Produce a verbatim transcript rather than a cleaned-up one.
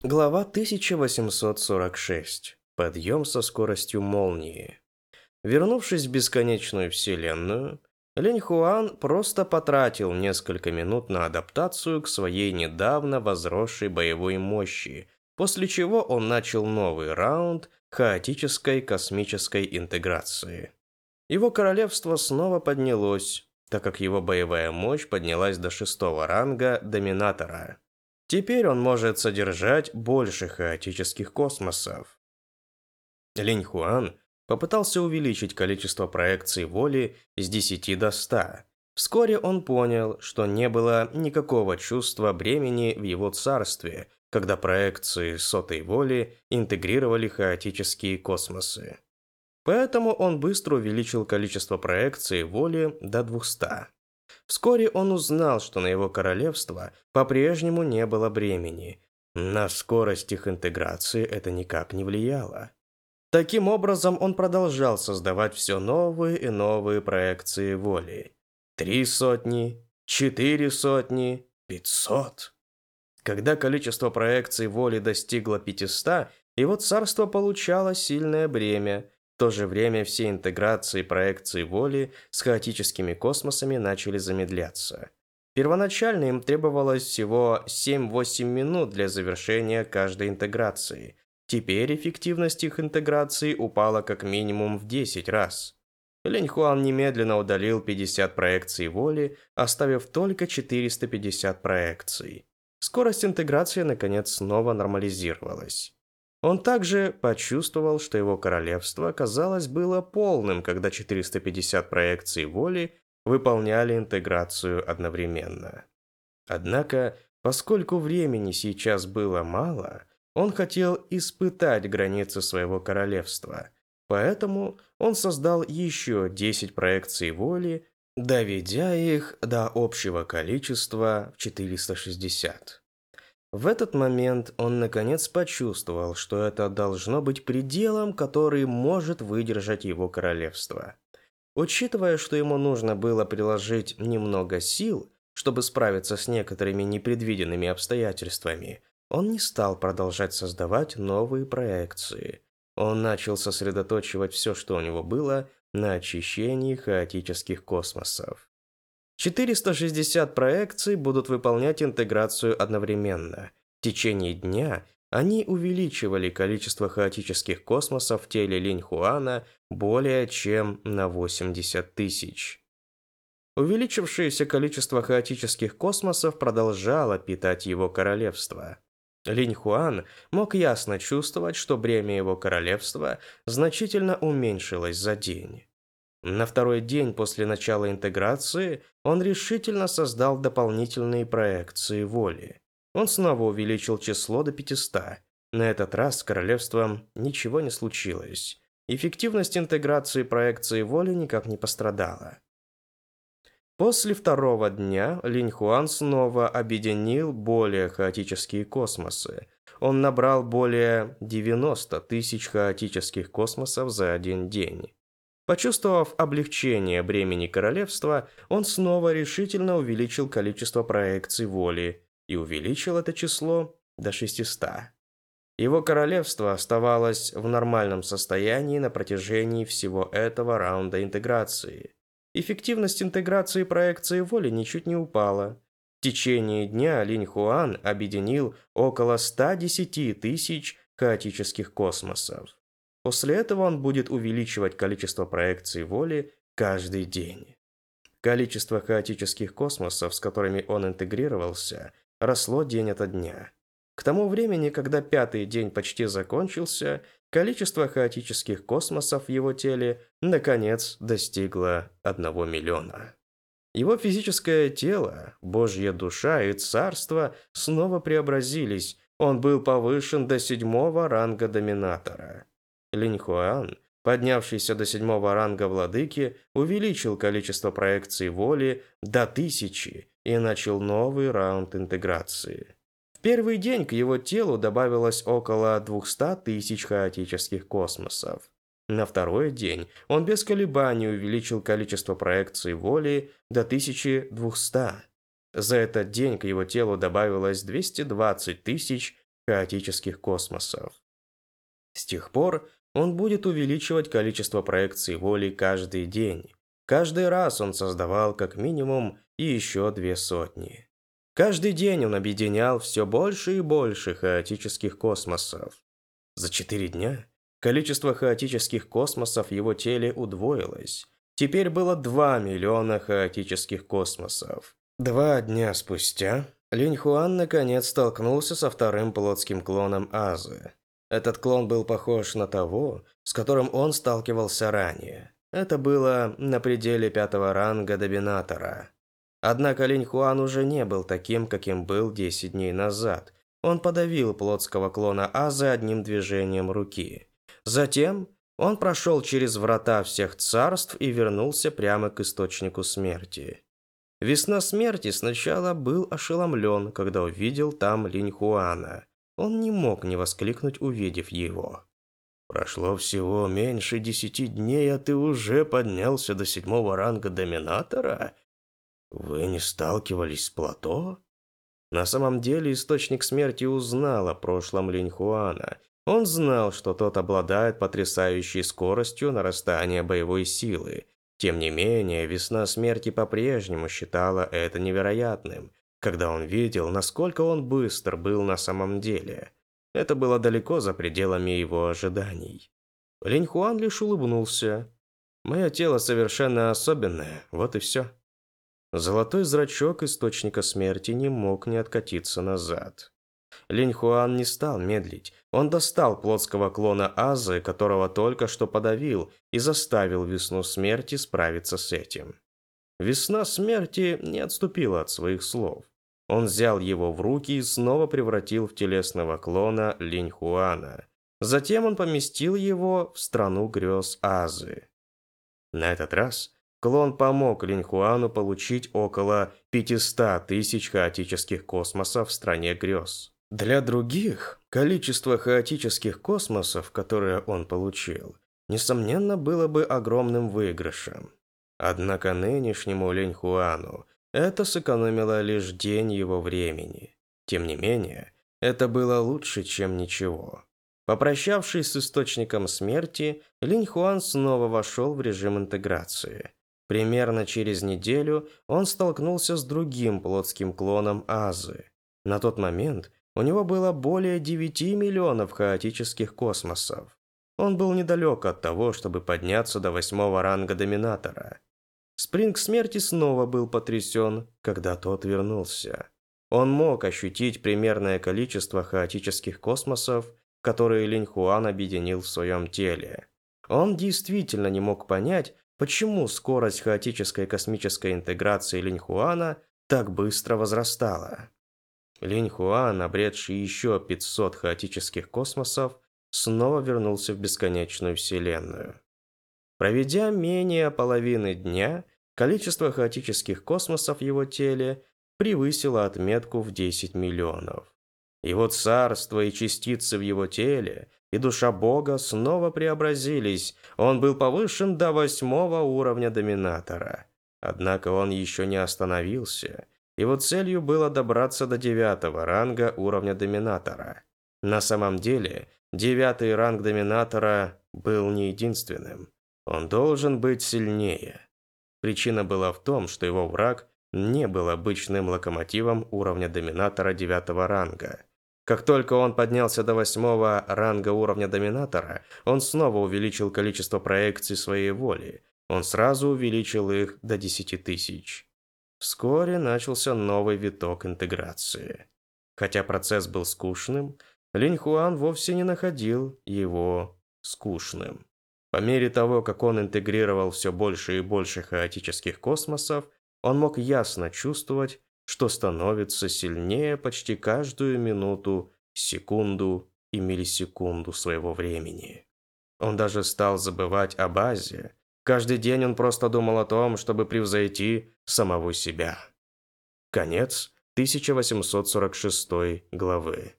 Глава тысяча восемьсот сорок шесть. Подъем со скоростью молнии. Вернувшись в бесконечную вселенную, Линь Хуан просто потратил несколько минут на адаптацию к своей недавно возросшей боевой мощи, после чего он начал новый раунд хаотической космической интеграции. Его королевство снова поднялось, так как его боевая мощь поднялась до шестого ранга Доминатора. Теперь он может содержать больше хаотических космосов. Линь Хуан попытался увеличить количество проекций воли с десяти до ста. Вскоре он понял, что не было никакого чувства бремени в его царстве, когда проекции сотой воли интегрировали хаотические космосы. Поэтому он быстро увеличил количество проекций воли до двухсот. Вскоре он узнал, что на его королевство по-прежнему не было бремени. На скорость их интеграции это никак не влияло. Таким образом, он продолжал создавать все новые и новые проекции воли. Три сотни, четыре сотни, пятьсот. Когда количество проекций воли достигло пятисот, его царство получало сильное бремя. В то же время все интеграции проекций воли с хаотическими космосами начали замедляться. Первоначально им требовалось всего семь-восемь минут для завершения каждой интеграции. Теперь эффективность их интеграции упала как минимум в десять раз. Линь Хуан немедленно удалил пятьдесят проекций воли, оставив только четыреста пятьдесят проекций. Скорость интеграции наконец снова нормализировалась. Он также почувствовал, что его королевство, казалось, было полным, когда четыреста пятьдесят проекций воли выполняли интеграцию одновременно. Однако, поскольку времени сейчас было мало, он хотел испытать границы своего королевства, поэтому он создал еще десять проекций воли, доведя их до общего количества в четыреста шестьдесят. В этот момент он наконец почувствовал, что это должно быть пределом, который может выдержать его королевство. Учитывая, что ему нужно было приложить немного сил, чтобы справиться с некоторыми непредвиденными обстоятельствами, он не стал продолжать создавать новые проекции. Он начал сосредотачивать все, что у него было, на очищении хаотических космосов. четыреста шестьдесят проекций будут выполнять интеграцию одновременно. В течение дня они увеличивали количество хаотических космосов в теле Линь Хуана более чем на восемьдесят тысяч. Увеличившееся количество хаотических космосов продолжало питать его королевство. Линь Хуан мог ясно чувствовать, что бремя его королевства значительно уменьшилось за день. На второй день после начала интеграции он решительно создал дополнительные проекции воли. Он снова увеличил число до пятисот. На этот раз с королевством ничего не случилось. Эффективность интеграции проекции воли никак не пострадала. После второго дня Линь Хуан снова объединил более хаотические космосы. Он набрал более девяноста тысяч хаотических космосов за один день. Почувствовав облегчение бремени королевства, он снова решительно увеличил количество проекций воли и увеличил это число до шестисот. Его королевство оставалось в нормальном состоянии на протяжении всего этого раунда интеграции. Эффективность интеграции проекции воли ничуть не упала. В течение дня Линь Хуан объединил около ста десяти тысяч хаотических космосов. После этого он будет увеличивать количество проекций воли каждый день. Количество хаотических космосов, с которыми он интегрировался, росло день ото дня. К тому времени, когда пятый день почти закончился, количество хаотических космосов в его теле наконец достигло одного миллиона. Его физическое тело, божья душа и царство снова преобразились. Он был повышен до седьмого ранга Доминатора. Линь Хуан, поднявшийся до седьмого ранга владыки, увеличил количество проекций воли до тысячи и начал новый раунд интеграции. В первый день к его телу добавилось около двухсот тысяч хаотических космосов. На второй день он без колебаний увеличил количество проекций воли до тысячи двухсот. За этот день к его телу добавилось двести двадцать тысяч хаотических космосов. С тех пор он будет увеличивать количество проекций воли каждый день. Каждый раз он создавал как минимум и еще две сотни. Каждый день он объединял все больше и больше хаотических космосов. За четыре дня количество хаотических космосов в его теле удвоилось. Теперь было два миллиона хаотических космосов. Два дня спустя Линь Хуан наконец столкнулся со вторым плотским клоном Азы. Этот клон был похож на того, с которым он сталкивался ранее. Это было на пределе пятого ранга Доминатора. Однако Линь Хуан уже не был таким, каким был десять дней назад. Он подавил плотского клона Азы одним движением руки. Затем он прошел через врата всех царств и вернулся прямо к источнику смерти. Весна смерти сначала был ошеломлен, когда увидел там Линь Хуана. Он не мог не воскликнуть, увидев его. «Прошло всего меньше десяти дней, а ты уже поднялся до седьмого ранга Доминатора? Вы не сталкивались с плато?» На самом деле Источник Смерти узнал о прошлом Линь Хуана. Он знал, что тот обладает потрясающей скоростью нарастания боевой силы. Тем не менее, Весна Смерти по-прежнему считала это невероятным, когда он видел, насколько он быстр был на самом деле. Это было далеко за пределами его ожиданий. Линь Хуан лишь улыбнулся. «Мое тело совершенно особенное, вот и все». Золотой зрачок Источника Смерти не мог не откатиться назад. Линь Хуан не стал медлить. Он достал плотского клона Азы, которого только что подавил, и заставил Весну Смерти справиться с этим. Весна Смерти не отступила от своих слов. Он взял его в руки и снова превратил в телесного клона Линь Хуана. Затем он поместил его в страну грез Азы. На этот раз клон помог Линь Хуану получить около пятисот тысяч хаотических космосов в стране грез. Для других, количество хаотических космосов, которые он получил, несомненно, было бы огромным выигрышем. Однако нынешнему Линь Хуану это сэкономило лишь день его времени. Тем не менее, это было лучше, чем ничего. Попрощавшись с Источником Смерти, Линь Хуан снова вошел в режим интеграции. Примерно через неделю он столкнулся с другим плотским клоном Азы. На тот момент у него было более девяти миллионов хаотических космосов. Он был недалек от того, чтобы подняться до восьмого ранга Доминатора. Спринг Смерти снова был потрясен, когда тот вернулся. Он мог ощутить примерное количество хаотических космосов, которые Линь Хуан объединил в своем теле. Он действительно не мог понять, почему скорость хаотической космической интеграции Линь Хуана так быстро возрастала. Линь Хуан, обретший еще пятьсот хаотических космосов, снова вернулся в бесконечную вселенную. Проведя менее половины дня, количество хаотических космосов в его теле превысило отметку в десять миллионов. Его царство и частицы в его теле, и душа Бога снова преобразились. Он был повышен до восьмого уровня Доминатора. Однако он еще не остановился. Его целью было добраться до девятого ранга уровня Доминатора. На самом деле, девятый ранг Доминатора был не единственным. Он должен быть сильнее. Причина была в том, что его враг не был обычным локомотивом уровня Доминатора девятого ранга. Как только он поднялся до восьмого ранга уровня Доминатора, он снова увеличил количество проекций своей воли. Он сразу увеличил их до десяти тысяч. Вскоре начался новый виток интеграции. Хотя процесс был скучным, Линь Хуан вовсе не находил его скучным. По мере того, как он интегрировал все больше и больше хаотических космосов, он мог ясно чувствовать, что становится сильнее почти каждую минуту, секунду и миллисекунду своего времени. Он даже стал забывать о базе. Каждый день он просто думал о том, чтобы превзойти самого себя. Конец тысяча восемьсот сорок шестой главы.